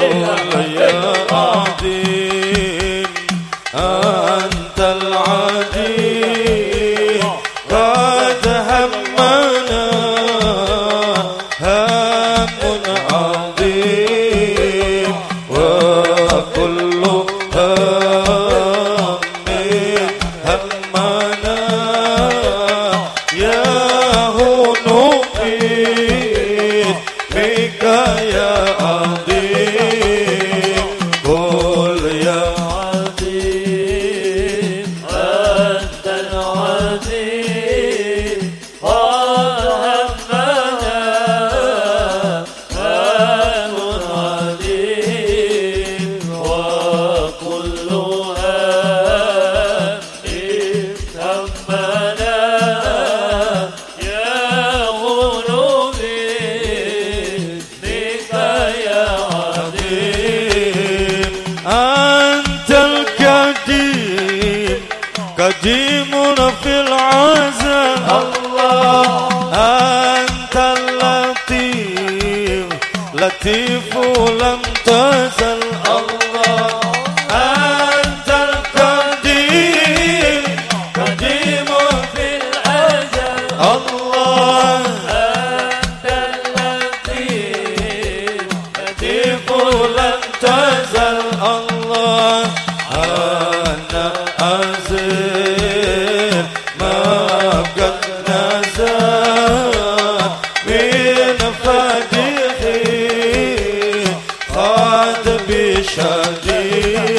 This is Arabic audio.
أنت العظيم قد همنا هم عظيم وكل هم همنا يا هنوبي بك يا عظيم قل يا قديم في العزم الله أنت اللطيف لطيف لم تزل الله أنت القديم قديم في العزم الله أنت اللطيف لطيف لم تزل الله أنا أزل ما قد نزل من فدحي قد بشديد